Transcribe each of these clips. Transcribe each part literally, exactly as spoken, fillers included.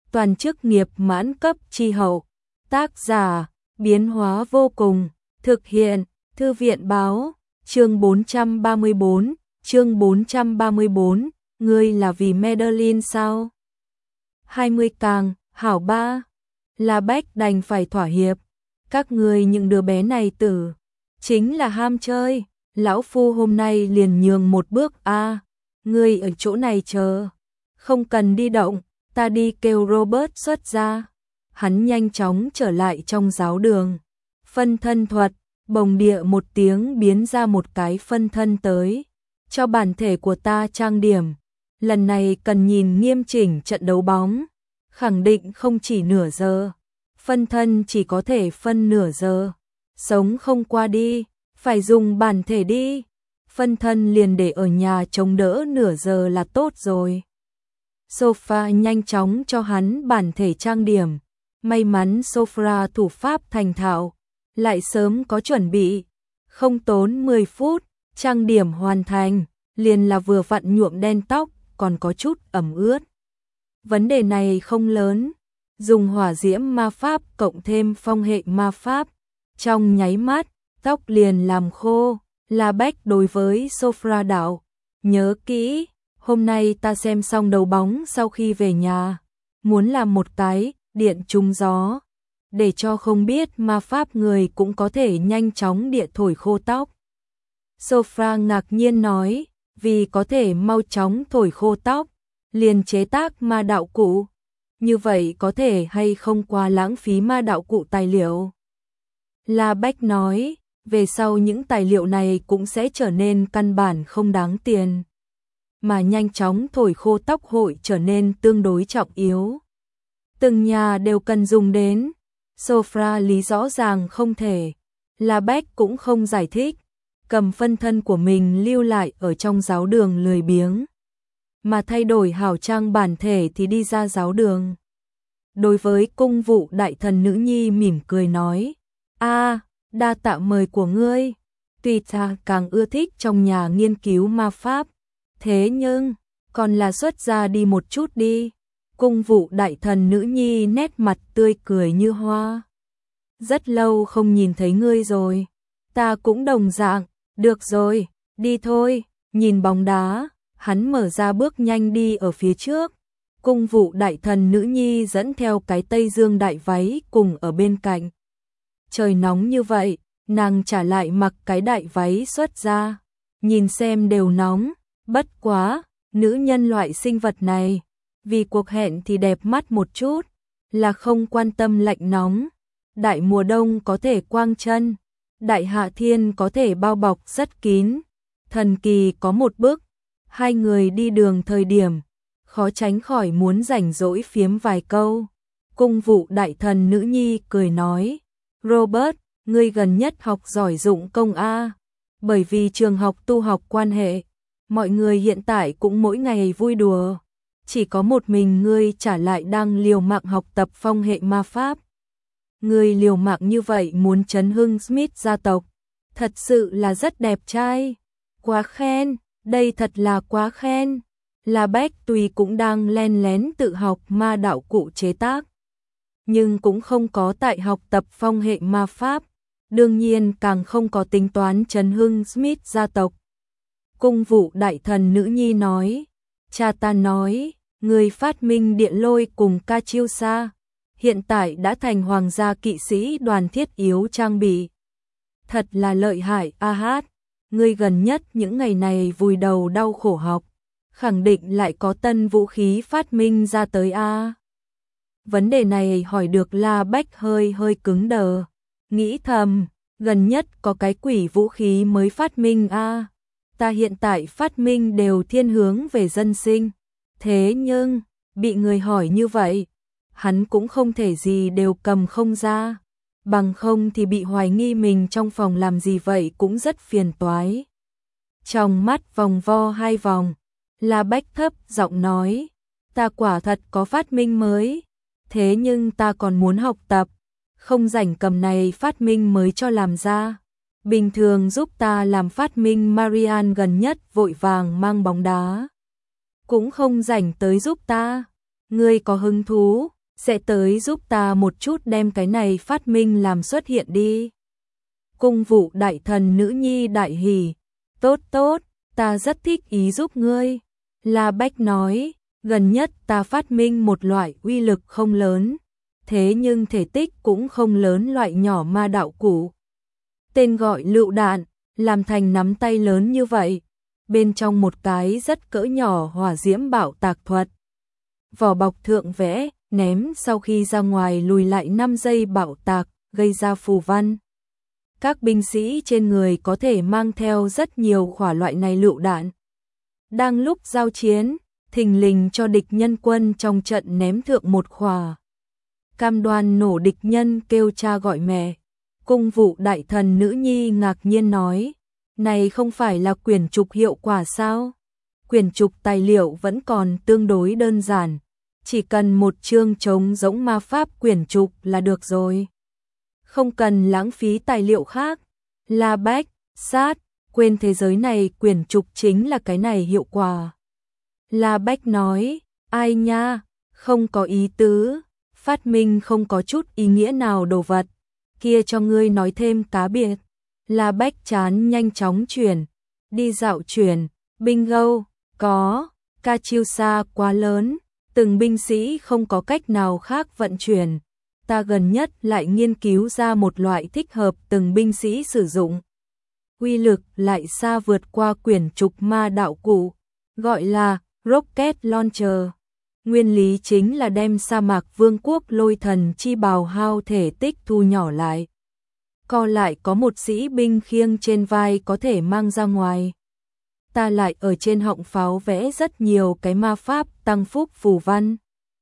toàn chức nghiệp mãn cấp chi hậu. Tác giả, biến hóa vô cùng, thực hiện, thư viện báo, chương bốn trăm ba mươi bốn, chương bốn trăm ba mươi bốn, ngươi là vì Madeline sao? hai mươi càng, hảo ba, La Bách đành phải thỏa hiệp, các ngươi những đứa bé này tử, chính là ham chơi, lão phu hôm nay liền nhường một bước a, ngươi ở chỗ này chờ, không cần đi động, ta đi kêu Robert xuất ra. Hắn nhanh chóng trở lại trong giáo đường. Phân thân thuật, bồng địa một tiếng biến ra một cái phân thân tới. Cho bản thể của ta trang điểm. Lần này cần nhìn nghiêm chỉnh trận đấu bóng. Khẳng định không chỉ nửa giờ. Phân thân chỉ có thể phân nửa giờ. Sống không qua đi, phải dùng bản thể đi. Phân thân liền để ở nhà chống đỡ nửa giờ là tốt rồi. Sophia nhanh chóng cho hắn bản thể trang điểm. May mắn Sophia thủ pháp thành thạo, lại sớm có chuẩn bị, không tốn mười phút, trang điểm hoàn thành, liền là vừa vặn nhuộm đen tóc, còn có chút ẩm ướt. Vấn đề này không lớn, dùng hỏa diễm ma pháp cộng thêm phong hệ ma pháp, trong nháy mắt, tóc liền làm khô. La Bách đối với Sophia đạo, nhớ kỹ, hôm nay ta xem xong đấu bóng sau khi về nhà, muốn làm một cái điện trúng gió, để cho không biết ma pháp người cũng có thể nhanh chóng địa thổi khô tóc. Sophia ngạc nhiên nói, vì có thể mau chóng thổi khô tóc, liền chế tác ma đạo cụ, như vậy có thể hay không quá lãng phí ma đạo cụ tài liệu. La Bách nói, về sau những tài liệu này cũng sẽ trở nên căn bản không đáng tiền, mà nhanh chóng thổi khô tóc hội trở nên tương đối trọng yếu. Từng nhà đều cần dùng đến. Sophia lý rõ ràng không thể. La Bách cũng không giải thích. Cầm phân thân của mình lưu lại ở trong giáo đường lười biếng. Mà thay đổi hảo trang bản thể thì đi ra giáo đường. Đối với cung vụ đại thần nữ nhi mỉm cười nói. A, đa tạ mời của ngươi. Tuy ta càng ưa thích trong nhà nghiên cứu ma pháp. Thế nhưng, còn là xuất ra đi một chút đi. Cung vụ đại thần nữ nhi nét mặt tươi cười như hoa. Rất lâu không nhìn thấy ngươi rồi. Ta cũng đồng dạng. Được rồi, đi thôi. Nhìn bóng đá, hắn mở ra bước nhanh đi ở phía trước. Cung vụ đại thần nữ nhi dẫn theo cái Tây Dương đại váy cùng ở bên cạnh. Trời nóng như vậy, nàng trả lại mặc cái đại váy xuất ra. Nhìn xem đều nóng, bất quá, nữ nhân loại sinh vật này. Vì cuộc hẹn thì đẹp mắt một chút, là không quan tâm lạnh nóng. Đại mùa đông có thể quang chân, đại hạ thiên có thể bao bọc rất kín. Thần kỳ có một bước, hai người đi đường thời điểm, khó tránh khỏi muốn rảnh rỗi phiếm vài câu. Cung vụ đại thần nữ nhi cười nói, Robert, ngươi gần nhất học giỏi dụng công A, bởi vì trường học tu học quan hệ, mọi người hiện tại cũng mỗi ngày vui đùa. Chỉ có một mình ngươi trả lại đang liều mạng học tập phong hệ ma pháp. Ngươi liều mạng như vậy muốn chấn hưng Smith gia tộc, thật sự là rất đẹp trai. Quá khen, đây thật là quá khen. La Bách tuy cũng đang len lén tự học ma đạo cụ chế tác, nhưng cũng không có tại học tập phong hệ ma pháp, đương nhiên càng không có tính toán chấn hưng Smith gia tộc. Cung vụ đại thần nữ nhi nói, cha ta nói, người phát minh điện lôi cùng ca chiêu xa, hiện tại đã thành hoàng gia kỵ sĩ đoàn thiết yếu trang bị. Thật là lợi hại a hát, ngươi gần nhất những ngày này vùi đầu đau khổ học, khẳng định lại có tân vũ khí phát minh ra tới a. Vấn đề này hỏi được La Bách hơi hơi cứng đờ, nghĩ thầm, gần nhất có cái quỷ vũ khí mới phát minh a. Ta hiện tại phát minh đều thiên hướng về dân sinh. Thế nhưng, bị người hỏi như vậy, hắn cũng không thể gì đều cầm không ra, bằng không thì bị hoài nghi mình trong phòng làm gì vậy cũng rất phiền toái. Trong mắt vòng vo hai vòng, La Bách thấp giọng nói, ta quả thật có phát minh mới, thế nhưng ta còn muốn học tập, không rảnh cầm này phát minh mới cho làm ra. Bình thường giúp ta làm phát minh Marian gần nhất vội vàng mang bóng đá, cũng không rảnh tới giúp ta. Ngươi có hứng thú, sẽ tới giúp ta một chút đem cái này phát minh làm xuất hiện đi. Cung vụ đại thần nữ nhi đại hỉ, tốt tốt, ta rất thích ý giúp ngươi. La Bách nói, gần nhất ta phát minh một loại uy lực không lớn, thế nhưng thể tích cũng không lớn loại nhỏ ma đạo cụ. Tên gọi lựu đạn, làm thành nắm tay lớn như vậy, bên trong một cái rất cỡ nhỏ hỏa diễm bạo tạc thuật. Vỏ bọc thượng vẽ, ném sau khi ra ngoài lùi lại năm giây bạo tạc, gây ra phù văn. Các binh sĩ trên người có thể mang theo rất nhiều khỏa loại này lựu đạn. Đang lúc giao chiến, thình lình cho địch nhân quân trong trận ném thượng một khỏa. Cam đoan nổ địch nhân kêu cha gọi mẹ. Cung vụ đại thần nữ nhi ngạc nhiên nói, này không phải là quyển trục hiệu quả sao? Quyển trục tài liệu vẫn còn tương đối đơn giản, chỉ cần một chương trống rỗng ma pháp quyển trục là được rồi. Không cần lãng phí tài liệu khác. La Bách, sát, quên thế giới này quyển trục chính là cái này hiệu quả. La Bách nói, ai nha, không có ý tứ, phát minh không có chút ý nghĩa nào đồ vật, kia cho ngươi nói thêm cá biệt. La Bách chán nhanh chóng chuyển, đi dạo chuyển, bingo, có, ca chiêu xa quá lớn, từng binh sĩ không có cách nào khác vận chuyển. Ta gần nhất lại nghiên cứu ra một loại thích hợp từng binh sĩ sử dụng. Uy lực lại xa vượt qua quyển trục ma đạo cụ, gọi là Rocket Launcher. Nguyên lý chính là đem sa mạc vương quốc lôi thần chi bào hao thể tích thu nhỏ lại. Co lại có một sĩ binh khiêng trên vai có thể mang ra ngoài. Ta lại ở trên họng pháo vẽ rất nhiều cái ma pháp tăng phúc phù văn.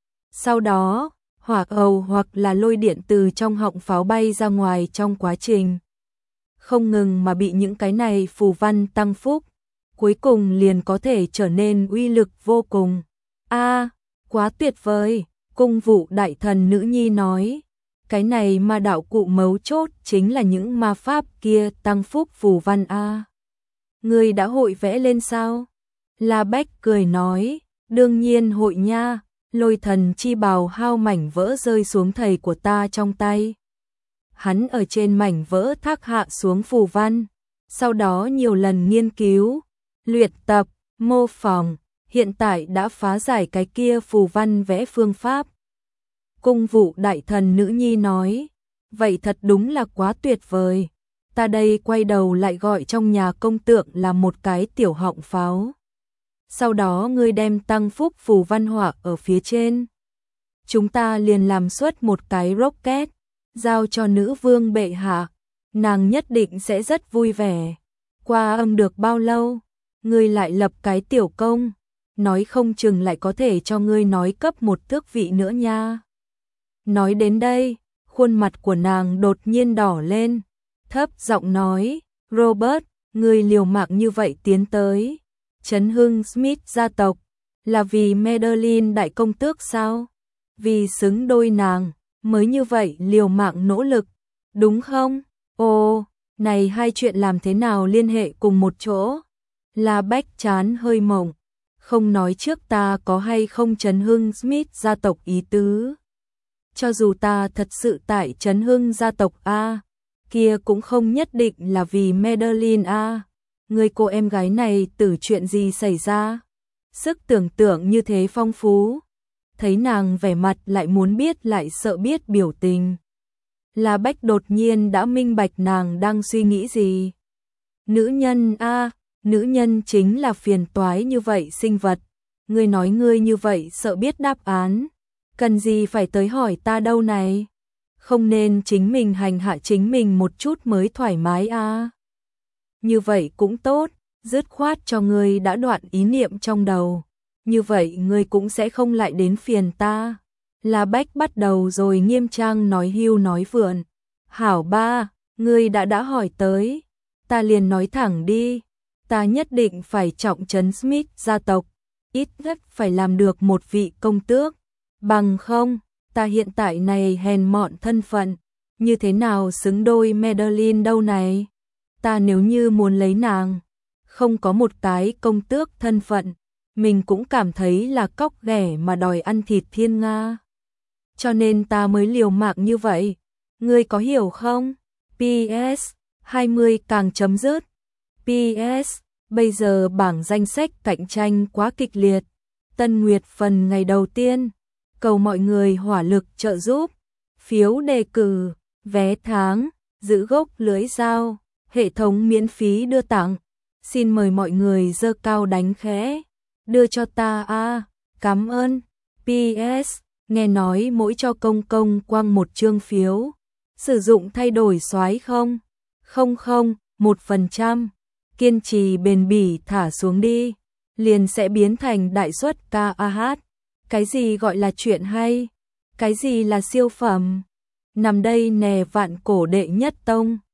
Sau đó, hỏa ầu hoặc là lôi điện từ trong họng pháo bay ra ngoài trong quá trình. Không ngừng mà bị những cái này phù văn tăng phúc, cuối cùng liền có thể trở nên uy lực vô cùng. A, à, quá tuyệt vời, cung vụ đại thần nữ nhi nói. Cái này ma đạo cụ mấu chốt chính là những ma pháp kia tăng phúc phù văn A. À. Ngươi đã hội vẽ lên sao? La Bách cười nói, đương nhiên hội nha. Lôi thần chi bào hao mảnh vỡ rơi xuống thầy của ta trong tay. Hắn ở trên mảnh vỡ thác hạ xuống phù văn, sau đó nhiều lần nghiên cứu, luyện tập, mô phỏng, hiện tại đã phá giải cái kia phù văn vẽ phương pháp. Cung vụ đại thần nữ nhi nói, vậy thật đúng là quá tuyệt vời. Ta đây quay đầu lại gọi trong nhà công tượng là một cái tiểu họng pháo. Sau đó ngươi đem tăng phúc phù văn họa ở phía trên. Chúng ta liền làm xuất một cái rocket, giao cho nữ vương bệ hạ, nàng nhất định sẽ rất vui vẻ. Qua âm được bao lâu, ngươi lại lập cái tiểu công, nói không chừng lại có thể cho ngươi nói cấp một tước vị nữa nha. Nói đến đây, khuôn mặt của nàng đột nhiên đỏ lên, thấp giọng nói, Robert, ngươi liều mạng như vậy tiến tới Trấn Hưng Smith gia tộc, là vì Madeline đại công tước sao? Vì xứng đôi nàng, mới như vậy liều mạng nỗ lực, đúng không? Ồ, này hai chuyện làm thế nào liên hệ cùng một chỗ? La Bách chán hơi mộng, không nói trước ta có hay không Trấn Hưng Smith gia tộc ý tứ. Cho dù ta thật sự tại Trấn Hưng gia tộc A, kia cũng không nhất định là vì Madeline A. Người cô em gái này từ chuyện gì xảy ra? Sức tưởng tượng như thế phong phú. Thấy nàng vẻ mặt lại muốn biết lại sợ biết biểu tình. La Bách đột nhiên đã minh bạch nàng đang suy nghĩ gì. Nữ nhân a, nữ nhân chính là phiền toái như vậy sinh vật. Ngươi nói ngươi như vậy sợ biết đáp án. Cần gì phải tới hỏi ta đâu này? Không nên chính mình hành hạ chính mình một chút mới thoải mái a. Như vậy cũng tốt, dứt khoát cho ngươi đã đoạn ý niệm trong đầu. Như vậy ngươi cũng sẽ không lại đến phiền ta. La Bách bắt đầu rồi nghiêm trang nói hưu nói vượn. Hảo ba, ngươi đã đã hỏi tới. Ta liền nói thẳng đi. Ta nhất định phải trọng trấn Smith gia tộc. Ít nhất phải làm được một vị công tước. Bằng không, ta hiện tại này hèn mọn thân phận. Như thế nào xứng đôi Madeline đâu này? Ta nếu như muốn lấy nàng, không có một cái công tước thân phận, mình cũng cảm thấy là cóc ghẻ mà đòi ăn thịt thiên nga. cho nên ta mới liều mạng như vậy. Ngươi có hiểu không? pê ét hai mươi càng chấm dứt. pê ét bây giờ bảng danh sách cạnh tranh quá kịch liệt. Tân Nguyệt phần ngày đầu tiên, cầu mọi người hỏa lực trợ giúp, phiếu đề cử, vé tháng, giữ gốc lưỡi dao, hệ thống miễn phí đưa tặng. Xin mời mọi người giơ cao đánh khẽ, đưa cho ta a, à, cảm ơn. pê ét nghe nói mỗi cho công công quăng một chương phiếu, sử dụng thay đổi soái không? Không không, một phần trăm. Kiên trì bền bỉ thả xuống đi, liền sẽ biến thành đại suất ca a hát. Cái gì gọi là chuyện hay? Cái gì là siêu phẩm? Nằm đây nè vạn cổ đệ nhất tông.